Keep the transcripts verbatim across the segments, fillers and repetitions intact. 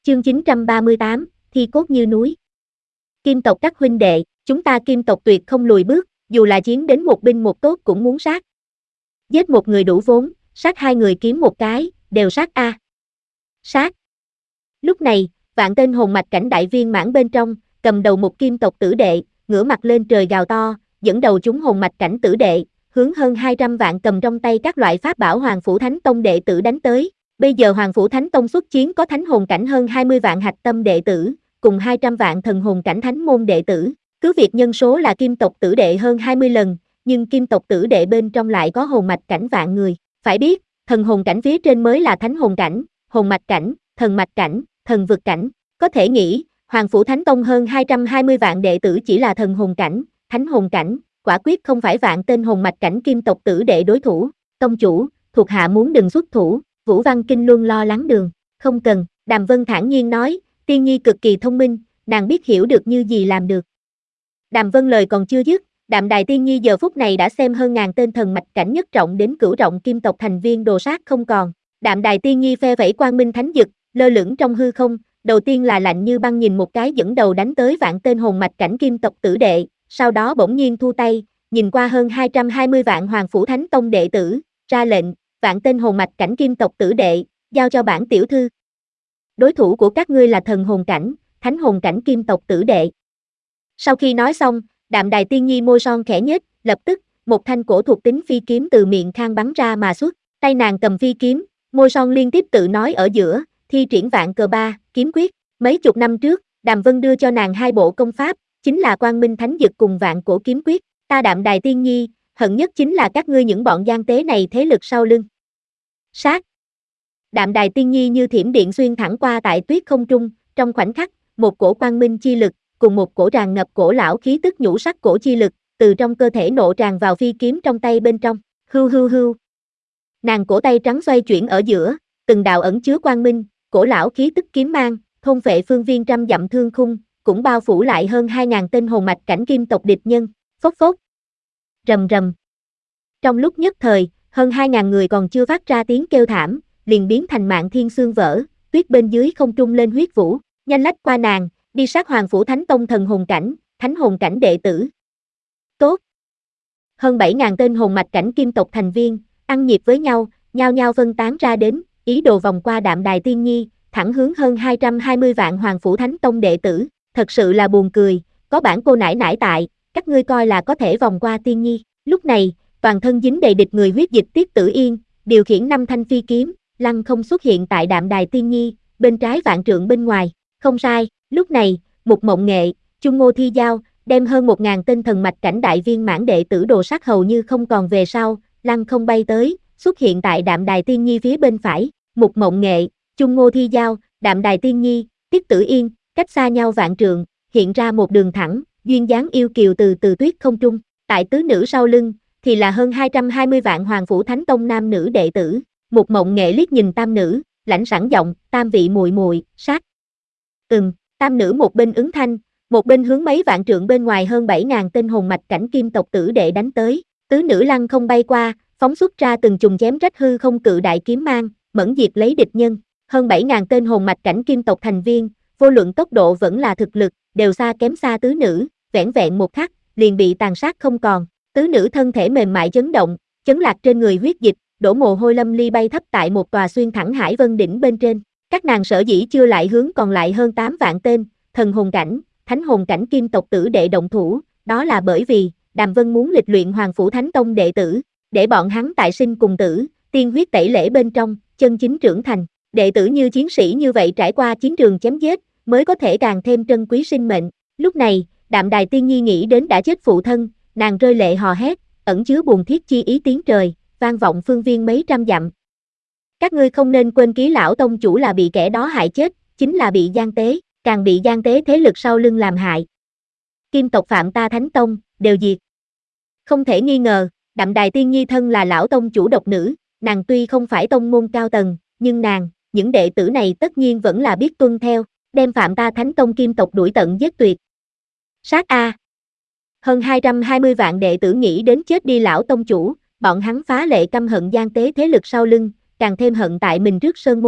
Chương chín trăm ba mươi tám, thi cốt như núi. Kim tộc các huynh đệ, chúng ta Kim tộc tuyệt không lùi bước, dù là chiến đến một binh một tốt cũng muốn sát. Giết một người đủ vốn, sát hai người kiếm một cái, đều sát a. Sát. Lúc này, vạn tên hồn mạch cảnh đại viên mãn bên trong, cầm đầu một Kim tộc tử đệ, ngửa mặt lên trời gào to, dẫn đầu chúng hồn mạch cảnh tử đệ, hướng hơn hai trăm vạn cầm trong tay các loại pháp bảo Hoàng Phủ Thánh Tông đệ tử đánh tới. Bây giờ Hoàng Phủ Thánh Tông xuất chiến có thánh hồn cảnh hơn hai mươi vạn hạch tâm đệ tử, cùng hai trăm vạn thần hồn cảnh thánh môn đệ tử. Cứ việc nhân số là Kim tộc tử đệ hơn hai mươi lần, nhưng Kim tộc tử đệ bên trong lại có hồn mạch cảnh vạn người. Phải biết, thần hồn cảnh phía trên mới là thánh hồn cảnh, hồn mạch cảnh, thần mạch cảnh, thần vực cảnh. Có thể nghĩ, Hoàng Phủ Thánh Tông hơn hai trăm hai mươi vạn đệ tử chỉ là thần hồn cảnh, thánh hồn cảnh, quả quyết không phải vạn tên hồn mạch cảnh Kim tộc tử đệ đối thủ. Tông chủ, thuộc hạ muốn đừng xuất thủ. Vũ Văn Kinh Luân lo lắng đường, không cần, Đàm Vân thản nhiên nói, Tiên Nhi cực kỳ thông minh, nàng biết hiểu được như gì làm được. Đàm Vân lời còn chưa dứt, Đạm Đài Tiên Nhi giờ phút này đã xem hơn ngàn tên thần mạch cảnh nhất trọng đến cửu trọng Kim tộc thành viên đồ sát không còn. Đạm Đài Tiên Nhi phe vẫy quang minh thánh dực, lơ lửng trong hư không, đầu tiên là lạnh như băng nhìn một cái dẫn đầu đánh tới vạn tên hồn mạch cảnh Kim tộc tử đệ, sau đó bỗng nhiên thu tay, nhìn qua hơn hai trăm hai mươi vạn Hoàng Phủ Thánh Tông đệ tử, ra lệnh, vạn tên hồn mạch cảnh Kim tộc tử đệ, giao cho bản tiểu thư. Đối thủ của các ngươi là thần hồn cảnh, thánh hồn cảnh Kim tộc tử đệ. Sau khi nói xong, Đạm Đài Tiên Nhi môi son khẽ nhếch, lập tức, một thanh cổ thuộc tính phi kiếm từ miệng khang bắn ra mà xuất, tay nàng cầm phi kiếm, môi son liên tiếp tự nói ở giữa, thi triển vạn cờ ba, kiếm quyết. Mấy chục năm trước, Đàm Vân đưa cho nàng hai bộ công pháp, chính là Quang Minh Thánh Dực cùng Vạn Cổ Kiếm Quyết. Ta Đạm Đài Tiên Nhi, hận nhất chính là các ngươi những bọn gian tế này thế lực sau lưng. Sát. Đạm Đài Tiên Nhi như thiểm điện xuyên thẳng qua tại tuyết không trung, trong khoảnh khắc, một cổ quang minh chi lực, cùng một cổ tràn ngập cổ lão khí tức nhũ sắc cổ chi lực, từ trong cơ thể nộ tràn vào phi kiếm trong tay bên trong. Hưu hưu hưu. Nàng cổ tay trắng xoay chuyển ở giữa, từng đạo ẩn chứa quang minh, cổ lão khí tức kiếm mang, thôn phệ phương viên trăm dặm thương khung, cũng bao phủ lại hơn hai ngàn tên hồn mạch cảnh Kim tộc địch nhân. Phốc phốc. Rầm rầm. Trong lúc nhất thời, hơn hai ngàn người còn chưa phát ra tiếng kêu thảm, liền biến thành mạn thiên xương vỡ, tuyết bên dưới không trung lên huyết vũ, nhanh lách qua nàng, đi sát Hoàng Phủ Thánh Tông thần hồn cảnh, thánh hồn cảnh đệ tử. Tốt. Hơn bảy ngàn tên hồn mạch cảnh Kim tộc thành viên, ăn nhịp với nhau, nhao nhao phân tán ra đến, ý đồ vòng qua Đạm Đài Tiên Nhi, thẳng hướng hơn hai trăm hai mươi vạn Hoàng Phủ Thánh Tông đệ tử. Thật sự là buồn cười, có bản cô nãi nãi tại, các ngươi coi là có thể vòng qua Tiên Nhi. Lúc này, toàn thân dính đầy địch người huyết dịch Tiết Tử Yên, điều khiển năm thanh phi kiếm, lăng không xuất hiện tại Đạm Đài Tiên Nhi, bên trái vạn trượng bên ngoài. Không sai, lúc này, Mục Mộng Nghệ, Chung Ngô Thi Giao, đem hơn một ngàn tên thần mạch cảnh đại viên mãn đệ tử đồ sát hầu như không còn về sau, lăng không bay tới, xuất hiện tại Đạm Đài Tiên Nhi phía bên phải. Mục Mộng Nghệ, Chung Ngô Thi Giao, Đạm Đài Tiên Nhi, Tiết Tử Yên, cách xa nhau vạn trượng, hiện ra một đường thẳng, duyên dáng yêu kiều từ từ tuyết không trung. Tại tứ nữ sau lưng, thì là hơn hai trăm hai mươi vạn Hoàng Phủ Thánh Tông nam nữ đệ tử. Mục Mộng Nghệ liếc nhìn tam nữ, lãnh sẵn giọng, tam vị muội muội, sát. Ừm, tam nữ một bên ứng thanh, một bên hướng mấy vạn trượng bên ngoài hơn bảy ngàn tên hồn mạch cảnh Kim tộc tử đệ đánh tới. Tứ nữ lăng không bay qua, phóng xuất ra từng chùm chém rách hư không cự đại kiếm mang, mẫn diệt lấy địch nhân. Hơn bảy ngàn tên hồn mạch cảnh Kim tộc thành viên, vô luận tốc độ vẫn là thực lực, đều xa kém xa tứ nữ, vẻn vẹn một khắc, liền bị tàn sát không còn. Tứ nữ thân thể mềm mại chấn động, chấn lạc trên người huyết dịch, đổ mồ hôi lâm ly bay thấp tại một tòa xuyên thẳng hải vân đỉnh bên trên. Các nàng sở dĩ chưa lại hướng còn lại hơn tám vạn tên, thần hồn cảnh, thánh hồn cảnh Kim tộc tử đệ động thủ, đó là bởi vì, Đàm Vân muốn lịch luyện Hoàng Phủ Thánh Tông đệ tử, để bọn hắn tại sinh cùng tử, tiên huyết tẩy lễ bên trong, chân chính trưởng thành. Đệ tử như chiến sĩ như vậy trải qua chiến trường chém giết, mới có thể càng thêm trân quý sinh mệnh. Lúc này, Đạm Đài Tiên Nhi nghĩ đến đã chết phụ thân, nàng rơi lệ hò hét, ẩn chứa buồn thiết chi ý tiếng trời, vang vọng phương viên mấy trăm dặm. Các ngươi không nên quên ký lão tông chủ là bị kẻ đó hại chết, chính là bị gian tế, càng bị gian tế thế lực sau lưng làm hại. Kim tộc phạm ta Thánh Tông, đều diệt. Không thể nghi ngờ, Đạm Đài Tiên Nhi thân là lão tông chủ độc nữ, nàng tuy không phải tông môn cao tầng, nhưng nàng, những đệ tử này tất nhiên vẫn là biết tuân theo, đem phạm ta Thánh Tông Kim tộc đuổi tận giết tuyệt. Sát A. Hơn hai trăm hai mươi vạn đệ tử nghĩ đến chết đi lão tông chủ, bọn hắn phá lệ căm hận gian tế thế lực sau lưng, càng thêm hận tại mình trước sơn môn,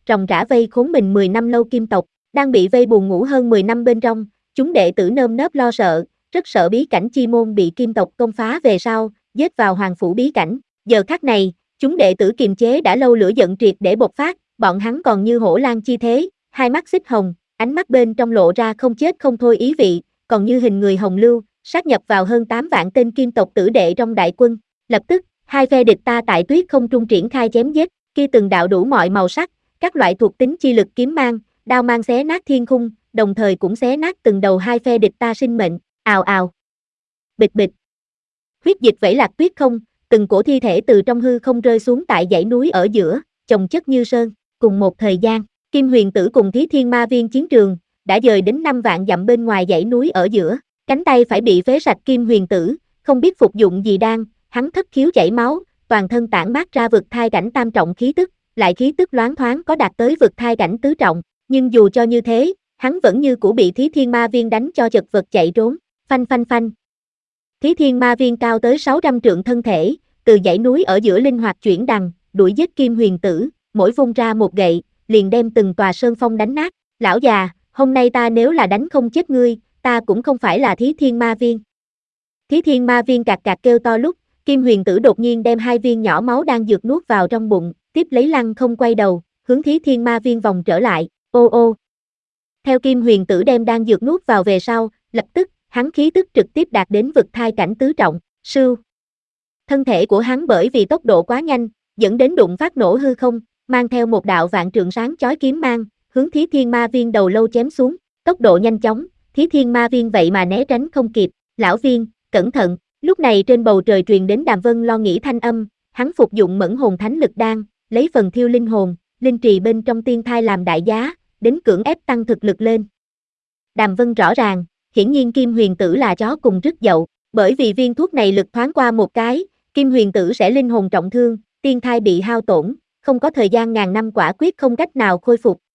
ròng rã vây khốn mình mười năm lâu kim tộc, đang bị vây buồn ngủ hơn mười năm bên trong, chúng đệ tử nơm nớp lo sợ, rất sợ bí cảnh chi môn bị kim tộc công phá về sau, giết vào hoàng phủ bí cảnh. Giờ khắc này, chúng đệ tử kiềm chế đã lâu lửa giận triệt để bộc phát, bọn hắn còn như hổ lang chi thế, hai mắt xích hồng, ánh mắt bên trong lộ ra không chết không thôi ý vị, còn như hình người hồng lưu, sát nhập vào hơn tám vạn tên kim tộc tử đệ trong đại quân. Lập tức, hai phe địch ta tại tuyết không trung triển khai chém giết, kia từng đạo đủ mọi màu sắc, các loại thuộc tính chi lực kiếm mang, đao mang xé nát thiên khung, đồng thời cũng xé nát từng đầu hai phe địch ta sinh mệnh, ào ào. Bịch bịch. Huyết dịch vẩy lạc tuyết không, từng cổ thi thể từ trong hư không rơi xuống tại dãy núi ở giữa, chồng chất như sơn. Cùng một thời gian, Kim Huyền Tử cùng Thí Thiên Ma Viên chiến trường, đã dời đến năm vạn dặm bên ngoài dãy núi ở giữa, cánh tay phải bị phế sạch Kim Huyền Tử, không biết phục dụng gì đang, hắn thất khiếu chảy máu, toàn thân tản mát ra vực thai cảnh tam trọng khí tức, lại khí tức loáng thoáng có đạt tới vực thai cảnh tứ trọng, nhưng dù cho như thế, hắn vẫn như cũ bị Thí Thiên Ma Viên đánh cho chật vật chạy trốn, phanh phanh phanh. Thí Thiên Ma Viên cao tới sáu trăm trượng thân thể, từ dãy núi ở giữa linh hoạt chuyển đằng, đuổi giết Kim Huyền Tử, mỗi vung ra một gậy, liền đem từng tòa sơn phong đánh nát. Lão già, hôm nay ta nếu là đánh không chết ngươi, ta cũng không phải là Thí Thiên Ma Viên. Thí Thiên Ma Viên cạc cạc kêu to lúc, Kim Huyền Tử đột nhiên đem hai viên nhỏ máu đang dược nuốt vào trong bụng, tiếp lấy lăng không quay đầu, hướng Thí Thiên Ma Viên vòng trở lại, ô ô. Theo Kim Huyền Tử đem đang dược nuốt vào về sau, lập tức, hắn khí tức trực tiếp đạt đến vực thai cảnh tứ trọng, sưu. Thân thể của hắn bởi vì tốc độ quá nhanh, dẫn đến đụng phát nổ hư không, mang theo một đạo vạn trượng sáng chói kiếm mang, hướng Thí Thiên Ma Viên đầu lâu chém xuống, tốc độ nhanh chóng, Thí Thiên Ma Viên vậy mà né tránh không kịp, lão viên, cẩn thận. Lúc này trên bầu trời truyền đến Đàm Vân lo nghĩ thanh âm, hắn phục dụng mẫn hồn thánh lực đan, lấy phần thiêu linh hồn, linh trì bên trong tiên thai làm đại giá, đến cưỡng ép tăng thực lực lên. Đàm Vân rõ ràng, hiển nhiên Kim Huyền Tử là chó cùng rứt dậu, bởi vì viên thuốc này lực thoáng qua một cái, Kim Huyền Tử sẽ linh hồn trọng thương, tiên thai bị hao tổn, không có thời gian ngàn năm quả quyết không cách nào khôi phục,